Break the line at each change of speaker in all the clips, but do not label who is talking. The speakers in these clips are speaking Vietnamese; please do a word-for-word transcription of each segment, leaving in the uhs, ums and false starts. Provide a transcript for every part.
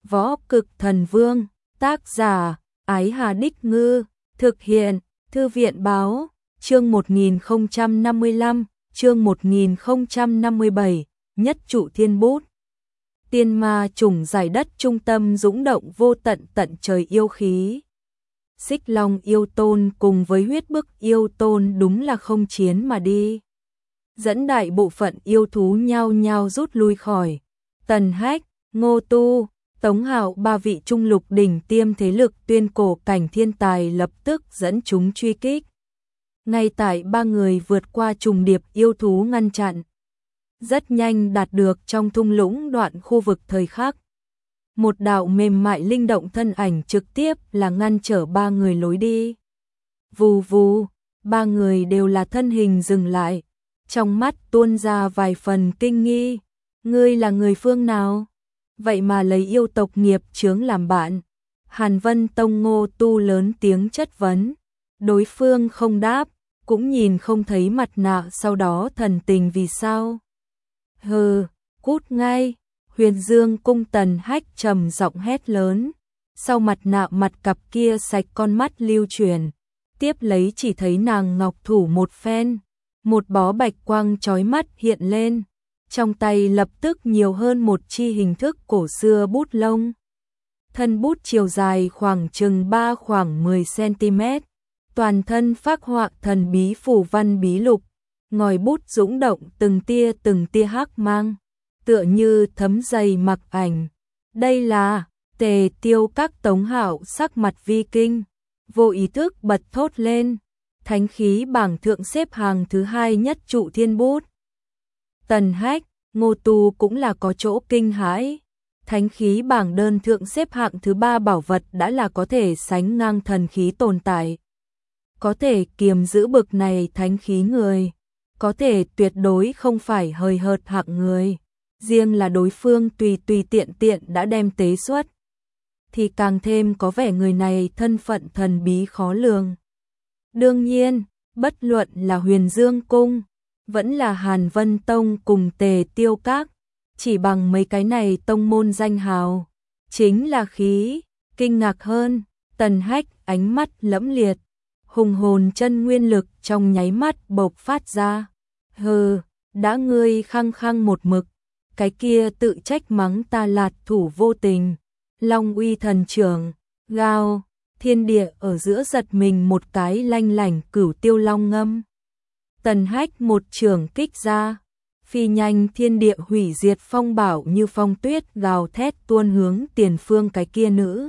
Võ Cực Thần Vương, tác giả, Ái Hà Đích Ngư, thực hiện, Thư viện Báo, chương một nghìn không trăm năm mươi lăm, chương một nghìn không trăm năm mươi bảy, Nhất Trụ Thiên Bút. Tiên ma trùng giải đất trung tâm dũng động vô tận tận trời yêu khí. Xích Long yêu tôn cùng với huyết bức yêu tôn đúng là không chiến mà đi. Dẫn đại bộ phận yêu thú nhao nhao rút lui khỏi. Tần Hách, Ngô Tu, Tống Hạo ba vị trung lục đỉnh tiêm thế lực tuyên cổ cảnh thiên tài lập tức dẫn chúng truy kích. Ngay tại ba người vượt qua trùng điệp yêu thú ngăn chặn. Rất nhanh đạt được trong thung lũng đoạn khu vực thời khắc. Một đạo mềm mại linh động thân ảnh trực tiếp là ngăn trở ba người lối đi. Vù vù, ba người đều là thân hình dừng lại. Trong mắt tuôn ra vài phần kinh nghi. Ngươi là người phương nào? Vậy mà lấy yêu tộc nghiệp chướng làm bạn. Hàn Vân Tông Ngô Tu lớn tiếng chất vấn. Đối phương không đáp, cũng nhìn không thấy mặt nạ sau đó thần tình vì sao. Hừ, cút ngay. Huyền Dương cung Tần Hách trầm giọng hét lớn. Sau mặt nạ mặt cặp kia sạch con mắt lưu truyền. Tiếp lấy chỉ thấy nàng ngọc thủ một phen. Một bó bạch quang chói mắt hiện lên. Trong tay lập tức nhiều hơn một chi hình thức cổ xưa bút lông. Thân bút chiều dài khoảng chừng ba khoảng mười xăng-ti-mét. Toàn thân phác họa thần bí phù văn bí lục. Ngòi bút dũng động từng tia từng tia hắc mang. Tựa như thấm dày mặc ảnh. Đây là Tề Tiêu Các. Tống Hạo sắc mặt vi kinh. Vô ý thức bật thốt lên. Thánh khí bảng thượng xếp hàng thứ hai Nhất Trụ Thiên Bút. Tần Hách, Ngô Tu cũng là có chỗ kinh hãi. Thánh khí bảng đơn thượng xếp hạng thứ ba bảo vật đã là có thể sánh ngang thần khí tồn tại. Có thể kiềm giữ bực này thánh khí người. Có thể tuyệt đối không phải hời hợt hạng người. Riêng là đối phương tùy tùy tiện tiện đã đem tế xuất. Thì càng thêm có vẻ người này thân phận thần bí khó lường. Đương nhiên, bất luận là Huyền Dương Cung, vẫn là Hàn Vân Tông cùng Tề Tiêu Các, chỉ bằng mấy cái này tông môn danh hào, chính là khí, kinh ngạc hơn. Tần Hách ánh mắt lẫm liệt, hùng hồn chân nguyên lực trong nháy mắt bộc phát ra. Hừ, đã ngươi khăng khăng một mực, cái kia tự trách mắng ta lạt thủ vô tình. Long uy thần trưởng, gào, thiên địa ở giữa giật mình một cái lanh lảnh cửu tiêu long ngâm. Tần Hách một trường kích ra, phi nhanh thiên địa hủy diệt phong bảo như phong tuyết gào thét tuôn hướng tiền phương cái kia nữ.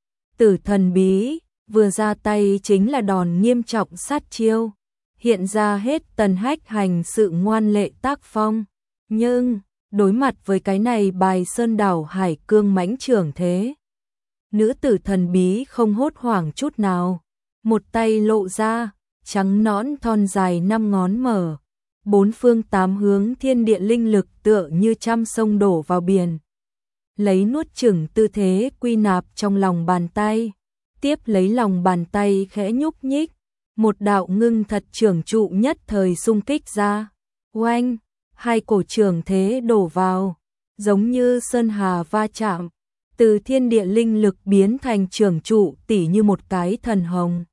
Tử thần bí, vừa ra tay chính là đòn nghiêm trọng sát chiêu, hiện ra hết Tần Hách hành sự ngoan lệ tác phong. Nhưng, đối mặt với cái này bài sơn đảo hải cương mãnh trưởng thế. Nữ tử thần bí không hốt hoảng chút nào, một tay lộ ra, trắng nõn thon dài năm ngón mở, bốn phương tám hướng thiên địa linh lực tựa như trăm sông đổ vào biển. Lấy nuốt chửng tư thế quy nạp trong lòng bàn tay, tiếp lấy lòng bàn tay khẽ nhúc nhích, một đạo ngưng thật trưởng trụ nhất thời xung kích ra. Oanh, hai cổ trưởng thế đổ vào, giống như sơn hà va chạm. Từ thiên địa linh lực biến thành trường trụ tỉ như một cái thần hồng.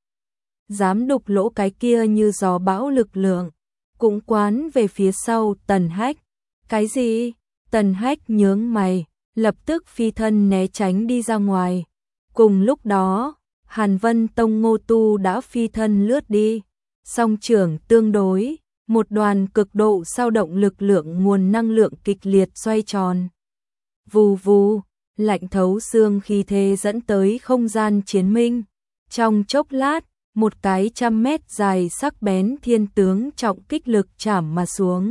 Dám đục lỗ cái kia như gió bão lực lượng. Cũng quán về phía sau Tần Hách. Cái gì? Tần Hách nhướng mày, lập tức phi thân né tránh đi ra ngoài. Cùng lúc đó, Hàn Vân Tông Ngô Tu đã phi thân lướt đi. Song trưởng tương đối, một đoàn cực độ sao động lực lượng nguồn năng lượng kịch liệt xoay tròn. Vù vù. Lạnh thấu xương khí thế dẫn tới không gian chiến minh. Trong chốc lát, một cái trăm mét dài sắc bén thiên tướng trọng kích lực chảm mà xuống.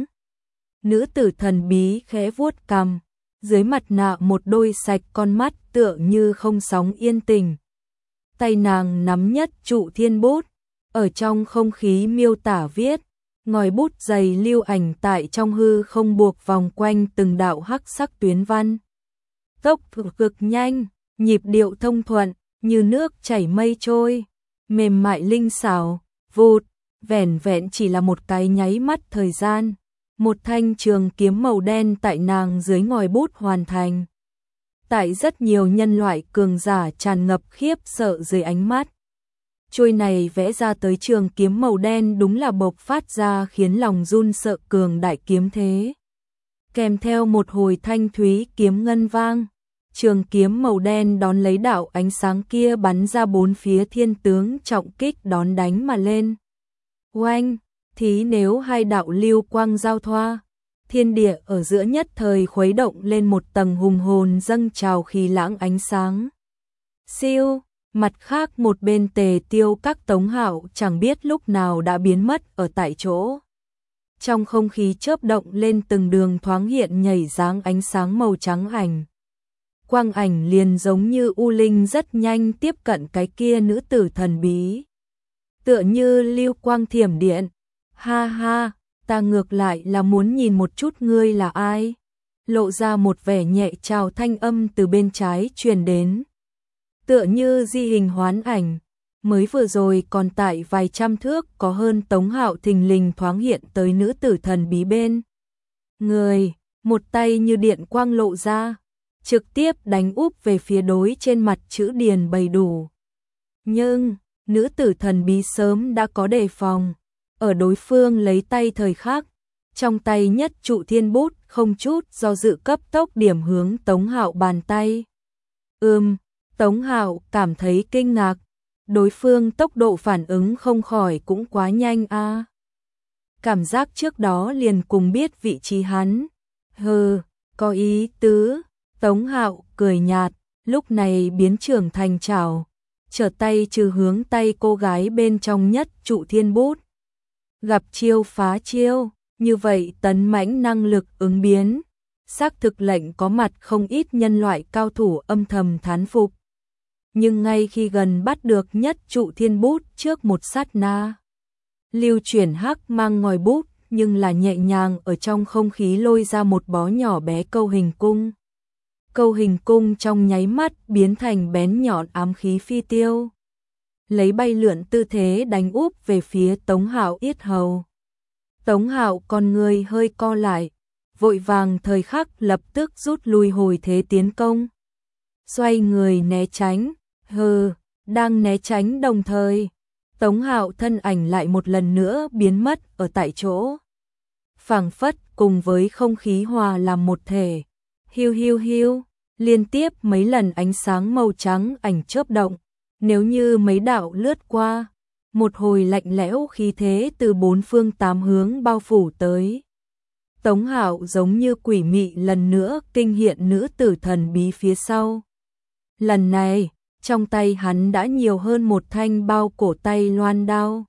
Nữ tử thần bí khẽ vuốt cằm, dưới mặt nạ một đôi sạch con mắt tựa như không sóng yên tình. Tay nàng nắm Nhất Trụ Thiên Bút, ở trong không khí miêu tả viết, ngòi bút dày lưu ảnh tại trong hư không buộc vòng quanh từng đạo hắc sắc tuyến văn. Tốc cực nhanh, nhịp điệu thông thuận, như nước chảy mây trôi, mềm mại linh xảo, vụt, vẻn vẹn chỉ là một cái nháy mắt thời gian. Một thanh trường kiếm màu đen tại nàng dưới ngòi bút hoàn thành. tại rất nhiều nhân loại cường giả tràn ngập khiếp sợ dưới ánh mắt. Chuôi này vẽ ra tới trường kiếm màu đen đúng là bộc phát ra khiến lòng run sợ cường đại kiếm thế. Kèm theo một hồi thanh thúy kiếm ngân vang, trường kiếm màu đen đón lấy đạo ánh sáng kia bắn ra bốn phía thiên tướng trọng kích đón đánh mà lên. Oanh, thí nếu hai đạo lưu quang giao thoa, thiên địa ở giữa nhất thời khuấy động lên một tầng hùng hồn dâng trào khí lãng ánh sáng. Siêu, mặt khác một bên Tề Tiêu Các Tống Hạo chẳng biết lúc nào đã biến mất ở tại chỗ. Trong không khí chớp động lên từng đường thoáng hiện nhảy dáng ánh sáng màu trắng ảnh. Quang ảnh liền giống như u linh rất nhanh tiếp cận cái kia nữ tử thần bí. Tựa như lưu quang thiểm điện. Ha ha, ta ngược lại là muốn nhìn một chút ngươi là ai. Lộ ra một vẻ nhẹ chào thanh âm từ bên trái truyền đến. Tựa như di hình hoán ảnh. Mới vừa rồi còn tại vài trăm thước có hơn Tống Hạo thình lình thoáng hiện tới nữ tử thần bí bên. Người, một tay như điện quang lộ ra, trực tiếp đánh úp về phía đối trên mặt chữ điền bày đủ. Nhưng, nữ tử thần bí sớm đã có đề phòng, ở đối phương lấy tay thời khắc, trong tay nhất trụ thiên bút không chút do dự cấp tốc điểm hướng Tống Hạo bàn tay. Ừm, Tống Hạo cảm thấy kinh ngạc. Đối phương tốc độ phản ứng không khỏi cũng quá nhanh a. À. Cảm giác trước đó liền cùng biết vị trí hắn. Hừ, có ý tứ. Tống Hạo cười nhạt, lúc này biến trưởng thành chảo, trở tay trừ hướng tay cô gái bên trong nhất trụ thiên bút. Gặp chiêu phá chiêu, như vậy tấn mãnh năng lực ứng biến. Xác thực lệnh có mặt không ít nhân loại cao thủ âm thầm thán phục. Nhưng ngay khi gần bắt được nhất trụ thiên bút trước một sát na, lưu chuyển hắc mang ngòi bút nhưng là nhẹ nhàng ở trong không khí lôi ra một bó nhỏ bé câu hình cung. Câu hình cung trong nháy mắt biến thành bén nhọn ám khí phi tiêu. Lấy bay lượn tư thế đánh úp về phía Tống Hạo yết hầu. Tống Hạo con người hơi co lại, vội vàng thời khắc lập tức rút lui hồi thế tiến công. Xoay người né tránh. Hừ, đang né tránh đồng thời, Tống Hạo thân ảnh lại một lần nữa biến mất ở tại chỗ. Phảng phất cùng với không khí hòa làm một thể. Hiu hiu hiu, liên tiếp mấy lần ánh sáng màu trắng ảnh chớp động, nếu như mấy đạo lướt qua, một hồi lạnh lẽo khí thế từ bốn phương tám hướng bao phủ tới. Tống Hạo giống như quỷ mị lần nữa kinh hiện nữ tử thần bí phía sau. Lần này, trong tay hắn đã nhiều hơn một thanh bao cổ tay loan đao.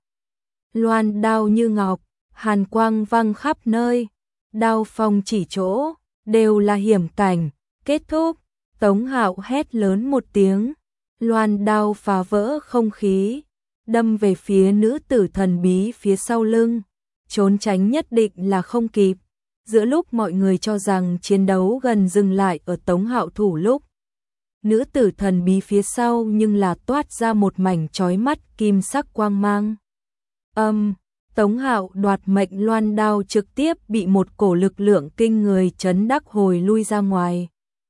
Loan đao như ngọc, hàn quang văng khắp nơi, đao phong chỉ chỗ, đều là hiểm cảnh. Kết thúc, Tống Hạo hét lớn một tiếng, loan đao phá vỡ không khí, đâm về phía nữ tử thần bí phía sau lưng, trốn tránh nhất định là không kịp. Giữa lúc mọi người cho rằng chiến đấu gần dừng lại ở Tống Hạo thủ lúc, nữ tử thần bí phía sau nhưng là toát ra một mảnh chói mắt kim sắc quang mang. Âm, um, Tống Hạo đoạt mệnh loan đao trực tiếp bị một cổ lực lượng kinh người chấn đắc hồi lui ra ngoài.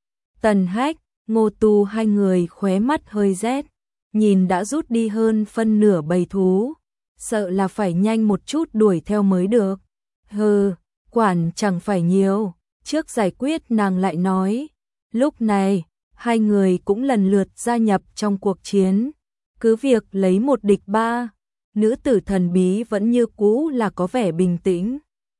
Tần Hách, Ngô Tu hai người khóe mắt hơi rét, nhìn đã rút đi hơn phân nửa bầy thú, sợ là phải nhanh một chút đuổi theo mới được. Hừ, quản chẳng phải nhiều, trước giải quyết nàng lại nói. Lúc này, hai người cũng lần lượt gia nhập trong cuộc chiến, cứ việc lấy một địch ba, nữ tử thần bí vẫn như cũ là có vẻ bình tĩnh.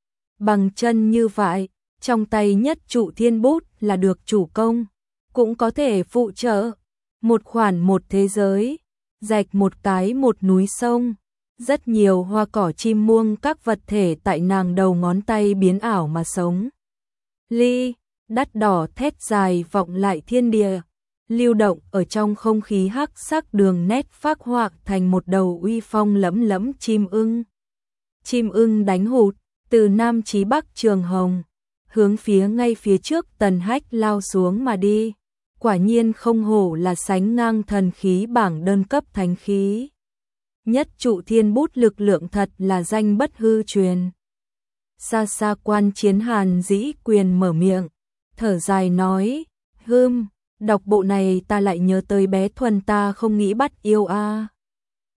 Bằng chân như vậy, trong tay nhất trụ thiên bút là được chủ công, cũng có thể phụ trợ, một khoản một thế giới, rạch một cái một núi sông, rất nhiều hoa cỏ chim muông các vật thể tại nàng đầu ngón tay biến ảo mà sống. Ly, đắt đỏ thét dài vọng lại thiên địa, lưu động ở trong không khí hắc sắc đường nét phác họa thành một đầu uy phong lẫm lẫm chim ưng. Chim ưng đánh hụt, từ nam chí bắc trường hồng, hướng phía ngay phía trước Tần Hách lao xuống mà đi. Quả nhiên không hổ là sánh ngang thần khí bảng đơn cấp thánh khí. Nhất trụ thiên bút lực lượng thật là danh bất hư truyền. Xa xa quan chiến Hàn Dĩ Quyền mở miệng, thở dài nói, hưm, Đọc bộ này ta lại nhớ tới bé Thuần ta không nghĩ bắt yêu a.